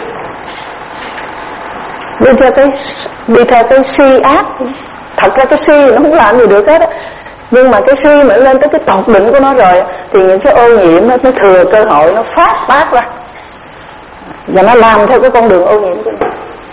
đi theo cái đi theo cái si ác. Thật ra cái si nó không làm gì được hết á, nhưng mà cái si mà lên tới cái tột đỉnh của nó rồi thì những cái ô nhiễm nó, nó thừa cơ hội, nó phát tác ra và nó làm theo cái con đường ô nhiễm của nó.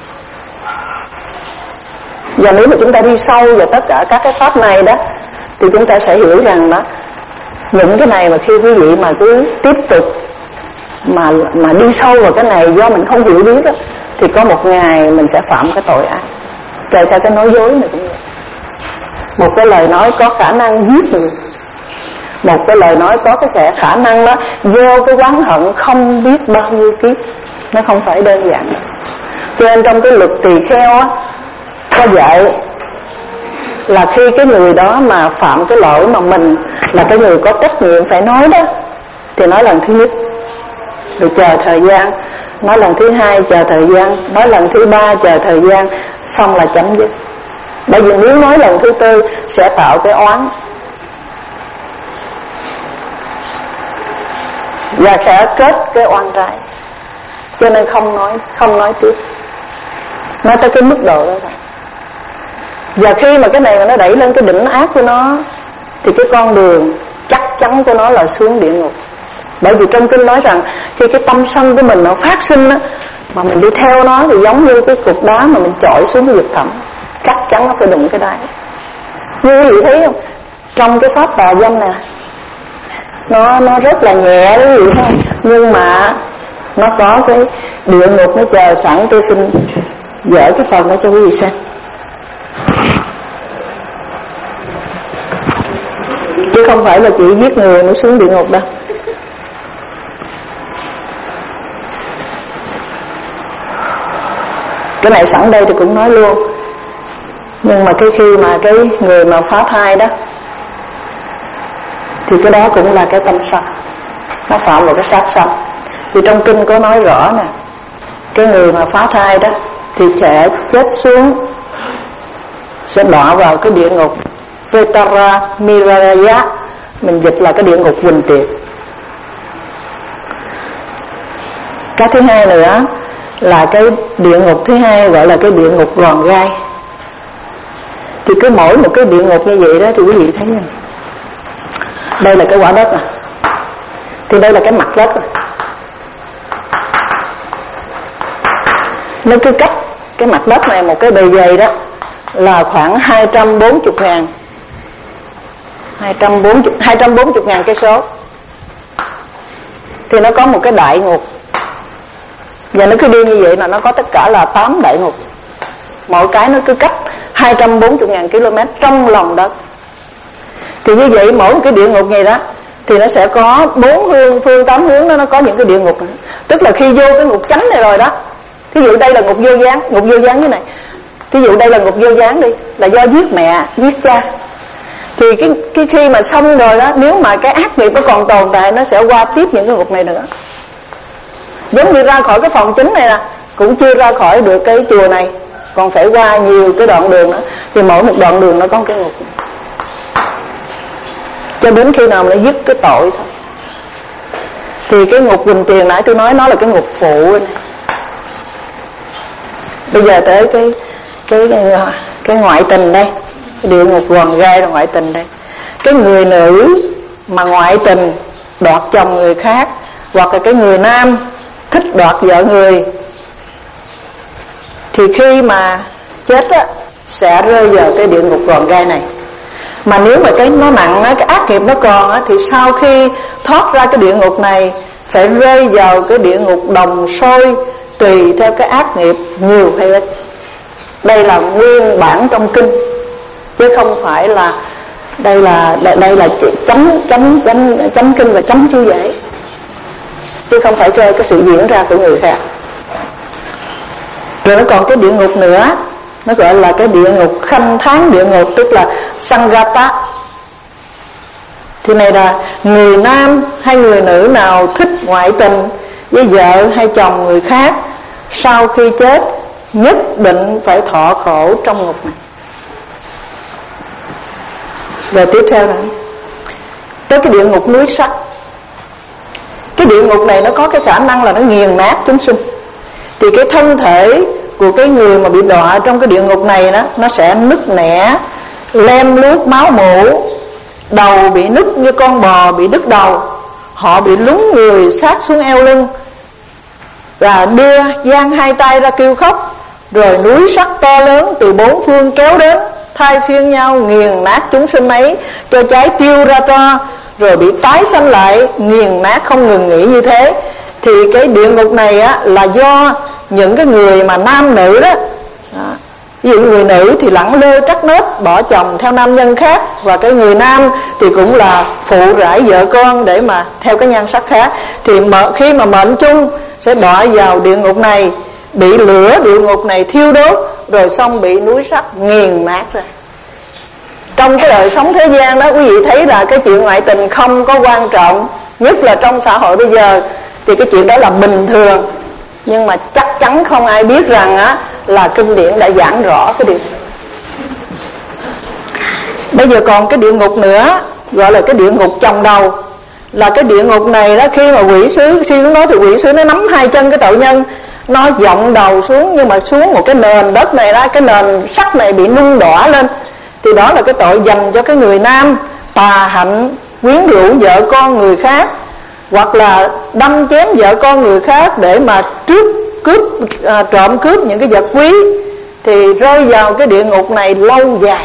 Và nếu mà chúng ta đi sâu vào tất cả các cái pháp này đó, thì chúng ta sẽ hiểu rằng đó, những cái này mà khi quý vị mà cứ tiếp tục mà mà đi sâu vào cái này do mình không hiểu biết đó, thì có một ngày mình sẽ phạm cái tội ác. Kể cả cái nói dối này cũng vậy. Một cái lời nói có khả năng giết người, một cái lời nói có cái khả năng đó gieo cái oán hận không biết bao nhiêu kiếp. Nó không phải đơn giản. Cho nên trong cái luật tỳ kheo á, có dạy là khi cái người đó mà phạm cái lỗi mà mình là cái người có trách nhiệm phải nói đó, thì nói lần thứ nhất, rồi chờ thời gian, nói lần thứ hai chờ thời gian, nói lần thứ ba chờ thời gian, xong là chấm dứt. Bởi vì nếu nói lần thứ tư sẽ tạo cái oán và sẽ kết cái oan trái. Cho nên không nói, không nói tiếp, nói tới cái mức độ đó thôi. Và khi mà cái này mà nó đẩy lên cái đỉnh ác của nó, thì cái con đường chắc chắn của nó là xuống địa ngục. Bởi vì trong kinh nói rằng khi cái tâm sân của mình nó phát sinh á, mà mình đi theo nó thì giống như cái cục đá mà mình chọi xuống cái vực thẳm, chắc chắn nó phải đụng cái đáy. Như quý vị thấy không, trong cái pháp tà dâm này nó nó rất là nhẹ đó quý vị thấy không, nhưng mà nó có cái địa ngục nó chờ sẵn. Tôi xin dỡ cái phần đó cho quý vị xem. Chứ không phải là chỉ giết người mới xuống địa ngục đâu. Cái này sẵn đây thì cũng nói luôn. Nhưng mà cái khi mà cái người mà phá thai đó, thì cái đó cũng là cái tâm sân, nó phạm vào cái sát sân. Thì trong kinh có nói rõ nè, cái người mà phá thai đó thì sẽ chết xuống, sẽ đọa vào cái địa ngục Vetara Miraya, mình dịch là cái địa ngục Huỳnh Tiệt. Cái thứ hai nữa là cái địa ngục thứ hai gọi là cái địa ngục Gòn Gai. Thì cứ mỗi một cái địa ngục như vậy đó thì quý vị thấy không? Đây là cái quả đất này, thì đây là cái mặt đất này. Nó cứ cách cái mặt đất này một cái bề dày đó là khoảng hai trăm bốn mươi ngàn hai trăm bốn mươi hai trăm bốn mươi ngàn cây số. Thì nó có một cái đại ngục, và nó cứ đi như vậy mà nó có tất cả là tám đại ngục. Mỗi cái nó cứ cách hai trăm bốn mươi ngàn km trong lòng đất. Thì như vậy mỗi một cái địa ngục này đó thì nó sẽ có bốn phương, phương tám hướng đó, nó có những cái địa ngục. Tức là khi vô cái ngục chánh này rồi đó, thí dụ đây là ngục vô gián, ngục vô gián như này. Thí dụ đây là ngục vô gián đi, là do giết mẹ, giết cha. Thì cái, cái khi mà xong rồi đó, nếu mà cái ác nghiệp nó còn tồn tại, nó sẽ qua tiếp những cái ngục này nữa. Giống như ra khỏi cái phòng chính này nè, cũng chưa ra khỏi được cái chùa này, còn phải qua nhiều cái đoạn đường nữa. Thì mỗi một đoạn đường nó có cái ngục, cho đến khi nào nó dứt cái tội thôi. Thì cái ngục Quỳnh Tiền nãy tôi nói nó là cái ngục phụ này. Bây giờ tới cái cái cái, cái ngoại tình đây, cái địa ngục gòn gai là ngoại tình đây. Cái người nữ mà ngoại tình đoạt chồng người khác, hoặc là cái người nam thích đoạt vợ người, thì khi mà chết á sẽ rơi vào cái địa ngục gòn gai này. Mà nếu mà cái nó nặng á, cái ác nghiệp nó còn á, thì sau khi thoát ra cái địa ngục này phải rơi vào cái địa ngục đồng sôi, tùy theo cái ác nghiệp nhiều hay ít. Đây là nguyên bản trong kinh, chứ không phải là đây là đây, đây là chấm chấm chấm chấm kinh và chấm chú giải, chứ không phải chơi cái sự diễn ra của người khác. Rồi nó còn cái địa ngục nữa, nó gọi là cái địa ngục khanh tháng địa ngục, tức là Sangata. Thì này là người nam hay người nữ nào thích ngoại tình với vợ hay chồng người khác, sau khi chết nhất định phải thọ khổ trong ngục này. Rồi tiếp theo này, tới cái địa ngục núi sắt. Cái địa ngục này nó có cái khả năng là nó nghiền nát chúng sinh. Thì cái thân thể của cái người mà bị đọa trong cái địa ngục này đó, nó sẽ nứt nẻ, lem luốc máu mủ, đầu bị nứt như con bò bị đứt đầu, họ bị lún người sát xuống eo lưng, và đưa giang hai tay ra kêu khóc. Rồi núi sắt to lớn từ bốn phương kéo đến, thay phiên nhau nghiền nát chúng sinh ấy, cho trái tiêu ra tro, rồi bị tái sanh lại, nghiền nát không ngừng nghỉ như thế. Thì cái địa ngục này á, là do những cái người mà nam nữ đó, đó. Ví dụ người nữ thì lẳng lơ trắc nết bỏ chồng theo nam nhân khác, và cái người nam thì cũng là phụ rải vợ con để mà theo cái nhan sắc khác. Thì khi mà mệnh chung sẽ đọa vào địa ngục này, bị lửa địa ngục này thiêu đốt, rồi xong bị núi sắt nghiền nát ra. Trong cái đời sống thế gian đó, quý vị thấy là cái chuyện ngoại tình không có quan trọng, nhất là trong xã hội bây giờ, thì cái chuyện đó là bình thường. Nhưng mà chắc chắn không ai biết rằng á, là kinh điển đã giảng rõ cái điều này. Bây giờ còn cái địa ngục nữa, gọi là cái địa ngục chồng đầu. Là cái địa ngục này đó, khi mà quỷ sứ, khi nó nói thì quỷ sứ nó nắm hai chân cái tội nhân, nó vọng đầu xuống, nhưng mà xuống một cái nền đất này đó, cái nền sắt này bị nung đỏ lên. Thì đó là cái tội dành cho cái người nam tà hạnh quyến rũ vợ con người khác, hoặc là đâm chém vợ con người khác để mà trước cướp à, trộm cướp những cái vật quý, thì rơi vào cái địa ngục này lâu dài.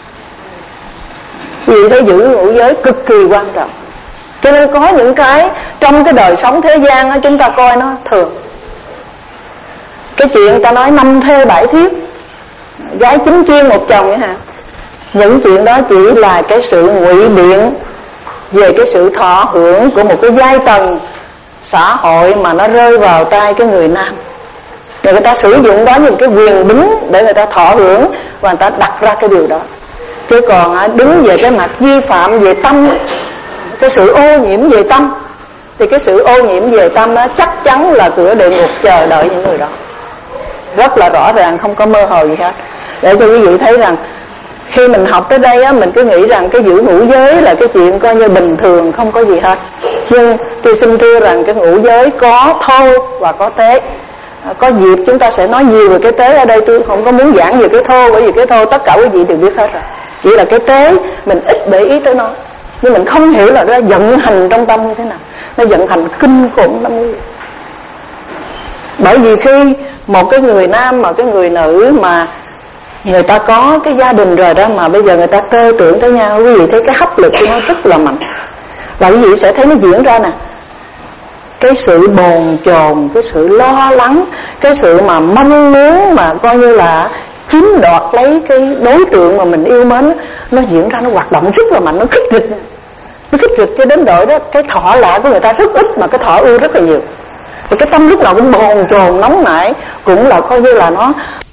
Vì thế giữ ngũ giới cực kỳ quan trọng. Cho nên có những cái trong cái đời sống thế gian đó, chúng ta coi nó thường. Cái chuyện ta nói năm thê bảy thiếp, gái chín chuyên một chồng ấy hả, những chuyện đó chỉ là cái sự ngụy biện về cái sự thọ hưởng của một cái giai tầng xã hội mà nó rơi vào tay cái người nam. Rồi người ta sử dụng đó như một cái quyền bính để người ta thọ hưởng, và người ta đặt ra cái điều đó. Chứ còn đứng về cái mặt vi phạm về tâm, cái sự ô nhiễm về tâm, thì cái sự ô nhiễm về tâm đó chắc chắn là cửa địa ngục chờ đợi những người đó. Rất là rõ ràng, không có mơ hồ gì hết. Để cho quý vị thấy rằng khi mình học tới đây á, mình cứ nghĩ rằng cái giữ ngũ giới là cái chuyện coi như bình thường, không có gì hết. Nhưng tôi xin thưa rằng cái ngũ giới có thô và có tế. Có dịp chúng ta sẽ nói nhiều về cái tế. Ở đây tôi không có muốn giảng về cái thô, bởi vì cái thô tất cả quý vị đều biết hết rồi. Chỉ là cái tế mình ít để ý tới nó, nhưng mình không hiểu là nó vận hành trong tâm như thế nào. Nó vận hành kinh khủng lắm quý vị. Bởi vì khi một cái người nam mà cái người nữ mà người ta có cái gia đình rồi đó, mà bây giờ người ta tơ tưởng tới nhau, quý vị thấy cái hấp lực của nó rất là mạnh. Và quý vị sẽ thấy nó diễn ra nè, cái sự bồn chồn, cái sự lo lắng, cái sự mà mong muốn mà coi như là chiếm đoạt lấy cái đối tượng mà mình yêu mến, nó diễn ra, nó hoạt động rất là mạnh, nó khích rịch, nó khích rịch cho đến độ đó cái thọ lạ của người ta rất ít mà cái thọ ưu rất là nhiều. Thì cái tâm lúc nào cũng bồn chồn nóng nảy, cũng là coi như là nó